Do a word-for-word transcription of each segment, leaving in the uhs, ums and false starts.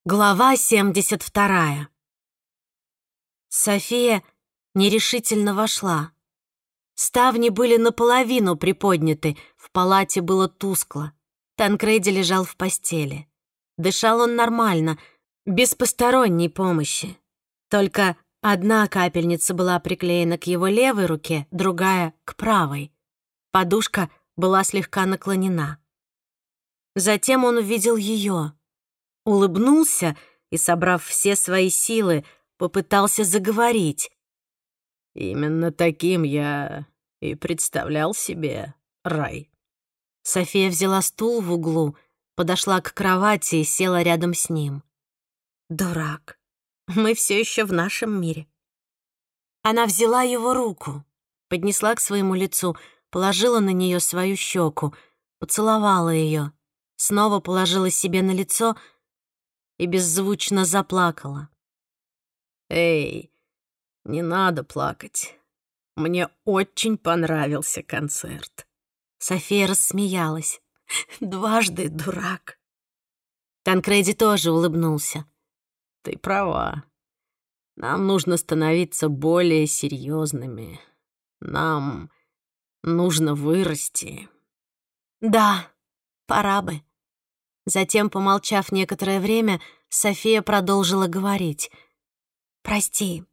Глава семьдесят вторая. София нерешительно вошла. Ставни были наполовину приподняты, в палате было тускло. Танкреди лежал в постели. Дышал он нормально, без посторонней помощи. Только одна капельница была приклеена к его левой руке, другая — к правой. Подушка была слегка наклонена. Затем он увидел ее. Улыбнулся и, собрав все свои силы, попытался заговорить. «Именно таким я и представлял себе рай». София взяла стул в углу, подошла к кровати и села рядом с ним. «Дурак, мы все еще в нашем мире». Она взяла его руку, поднесла к своему лицу, положила на нее свою щеку, поцеловала ее, снова положила себе на лицо и беззвучно заплакала. «Эй, не надо плакать. Мне очень понравился концерт». София рассмеялась. «Дважды дурак». Танкреди тоже улыбнулся. «Ты права. Нам нужно становиться более серьезными. Нам нужно вырасти». «Да, пора бы». Затем, помолчав некоторое время, София продолжила говорить. «Прости,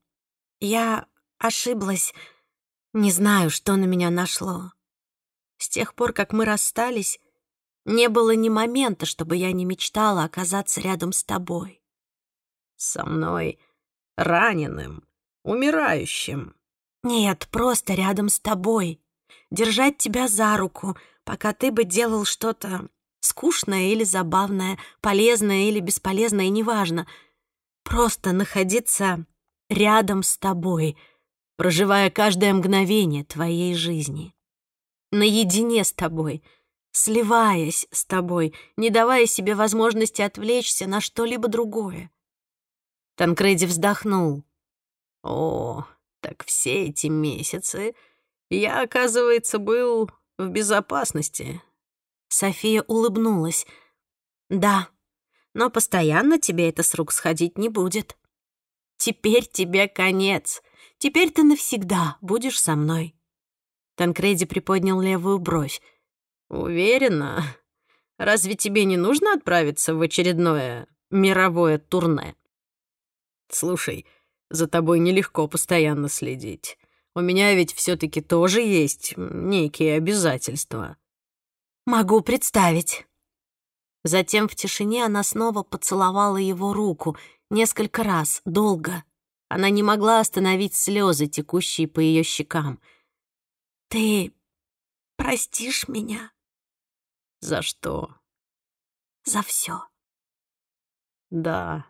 я ошиблась. Не знаю, что на меня нашло. С тех пор, как мы расстались, не было ни момента, чтобы я не мечтала оказаться рядом с тобой». «Со мной раненым, умирающим». «Нет, просто рядом с тобой. Держать тебя за руку, пока ты бы делал что-то скучное или забавное, полезное или бесполезное, неважно. Просто находиться рядом с тобой, проживая каждое мгновение твоей жизни. Наедине с тобой, сливаясь с тобой, не давая себе возможности отвлечься на что-либо другое». Танкреди вздохнул. «О, так все эти месяцы я, оказывается, был в безопасности». София улыбнулась. «Да, но постоянно тебе это с рук сходить не будет. Теперь тебе конец. Теперь ты навсегда будешь со мной». Танкреди приподнял левую бровь. «Уверена? Разве тебе не нужно отправиться в очередное мировое турне? Слушай, за тобой нелегко постоянно следить. У меня ведь все-таки тоже есть некие обязательства». «Могу представить». Затем в тишине она снова поцеловала его руку несколько раз, долго. Она не могла остановить слезы, текущие по ее щекам. «Ты простишь меня?» «За что?» «За все. «Да,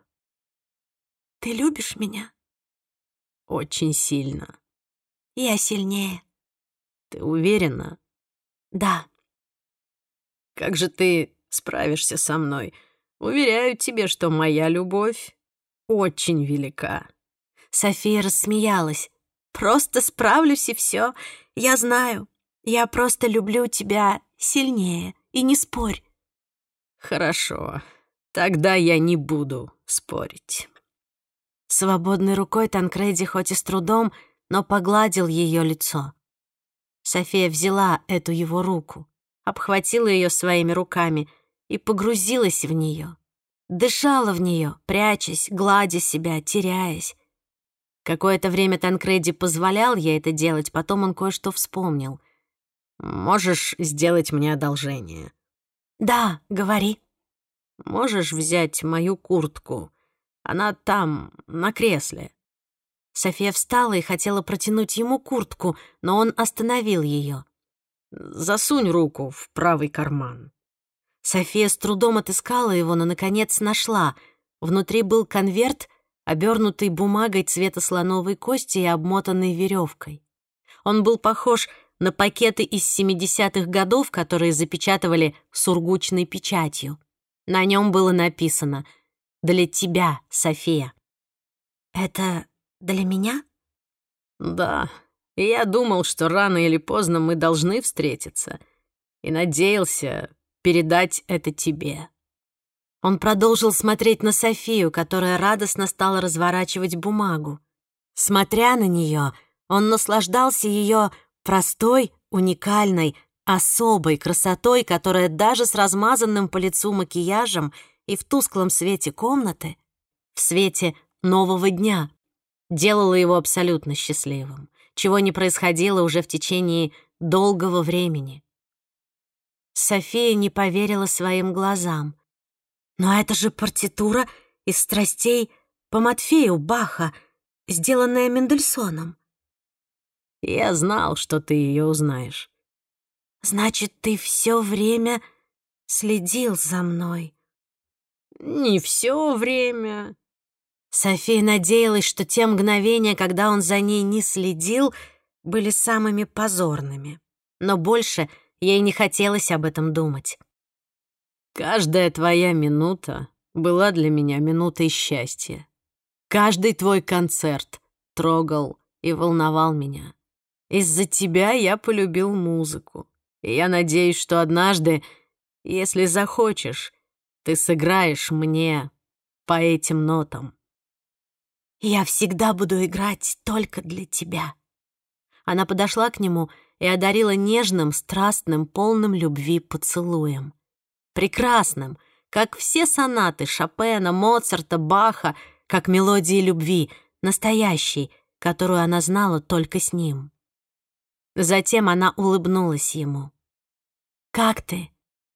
Ты любишь меня?» очень сильно». «Я сильнее». «Ты уверена?» «Да». «Как же ты справишься со мной? Уверяю тебе, что моя любовь очень велика». София рассмеялась. «Просто справлюсь, и все. Я знаю. Я просто люблю тебя сильнее. И не спорь». «Хорошо, тогда я не буду спорить». Свободной рукой Танкреди хоть и с трудом, но погладил ее лицо. София взяла эту его руку, обхватила ее своими руками и погрузилась в нее. Дышала в нее, прячась, гладя себя, теряясь. Какое-то время Танкреди позволял ей это делать, потом он кое-что вспомнил. «Можешь сделать мне одолжение?» «Да, говори». «Можешь взять мою куртку? Она там, на кресле». София встала и хотела протянуть ему куртку, но он остановил ее. «Засунь руку в правый карман». София с трудом отыскала его, но, наконец, нашла. Внутри был конверт, обернутый бумагой цвета слоновой кости и обмотанный веревкой. Он был похож на пакеты из семидесятых годов, которые запечатывали сургучной печатью. На нем было написано «Для тебя, София». «Это для меня?» «Да, и я думал, что рано или поздно мы должны встретиться, и надеялся передать это тебе». Он продолжил смотреть на Софию, которая радостно стала разворачивать бумагу. Смотря на нее, он наслаждался ее простой, уникальной, особой красотой, которая даже с размазанным по лицу макияжем и в тусклом свете комнаты, в свете нового дня, делала его абсолютно счастливым, чего не происходило уже в течение долгого времени. София не поверила своим глазам. Но это же партитура из «Страстей по Матфею» Баха, сделанная Мендельсоном. Я знал, что ты ее узнаешь. Значит, ты все время следил за мной. Не все время. София надеялась, что те мгновения, когда он за ней не следил, были самыми позорными. Но больше ей не хотелось об этом думать. Каждая твоя минута была для меня минутой счастья. Каждый твой концерт трогал и волновал меня. Из-за тебя я полюбил музыку. И я надеюсь, что однажды, если захочешь, ты сыграешь мне по этим нотам. Я всегда буду играть только для тебя. Она подошла к нему и одарила нежным, страстным, полным любви поцелуем. Прекрасным, как все сонаты Шопена, Моцарта, Баха, как мелодии любви, настоящей, которую она знала только с ним. Затем она улыбнулась ему. «Как ты?»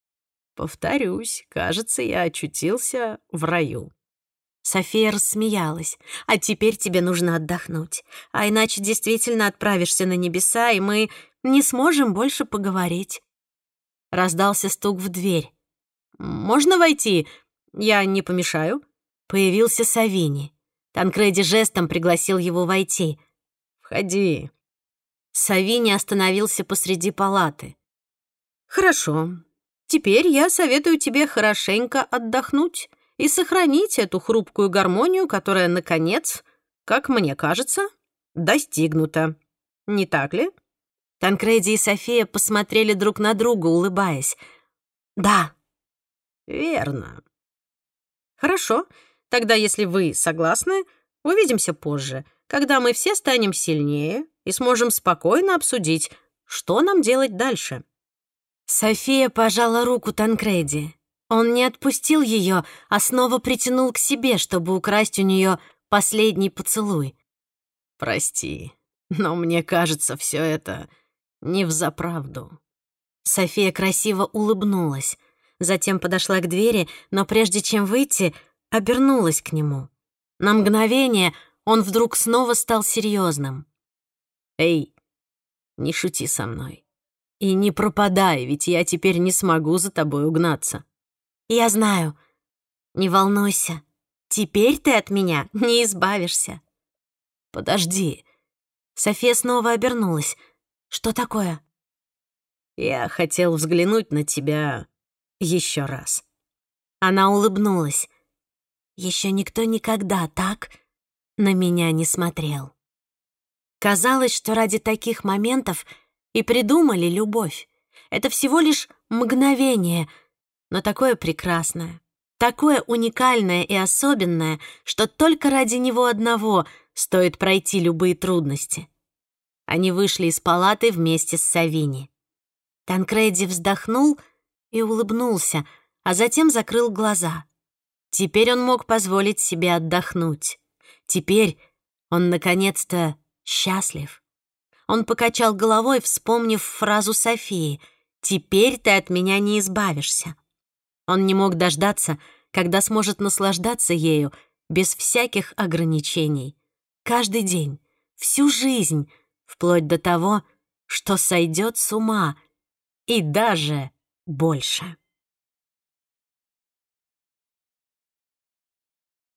Повторюсь, кажется, я очутился в раю. София рассмеялась. «А теперь тебе нужно отдохнуть. А иначе действительно отправишься на небеса, и мы не сможем больше поговорить». Раздался стук в дверь. «Можно войти? Я не помешаю?» Появился Савини. Танкреди жестом пригласил его войти. «Входи». Савини остановился посреди палаты. «Хорошо. Теперь я советую тебе хорошенько отдохнуть и сохранить эту хрупкую гармонию, которая, наконец, как мне кажется, достигнута. Не так ли?» Танкреди и София посмотрели друг на друга, улыбаясь. «Да». «Верно. Хорошо. Тогда, если вы согласны, увидимся позже, когда мы все станем сильнее и сможем спокойно обсудить, что нам делать дальше». София пожала руку Танкреди. Он не отпустил ее, а снова притянул к себе, чтобы украсть у нее последний поцелуй. «Прости, но мне кажется, все это не взаправду». София красиво улыбнулась. Затем подошла к двери, но прежде чем выйти, обернулась к нему. На мгновение он вдруг снова стал серьезным. «Эй, не шути со мной. И не пропадай, ведь я теперь не смогу за тобой угнаться». «Я знаю. Не волнуйся. Теперь ты от меня не избавишься». «Подожди». София снова обернулась. «Что такое?» «Я хотел взглянуть на тебя еще раз». Она улыбнулась. Еще никто никогда так на меня не смотрел. Казалось, что ради таких моментов и придумали любовь. Это всего лишь мгновение, но такое прекрасное, такое уникальное и особенное, что только ради него одного стоит пройти любые трудности. Они вышли из палаты вместе с Савини. Танкреди вздохнул и улыбнулся, а затем закрыл глаза. Теперь он мог позволить себе отдохнуть. Теперь он, наконец-то, счастлив. Он покачал головой, вспомнив фразу Софии: «Теперь ты от меня не избавишься». Он не мог дождаться, когда сможет наслаждаться ею без всяких ограничений. Каждый день, всю жизнь, вплоть до того, что сойдет с ума, и даже больше.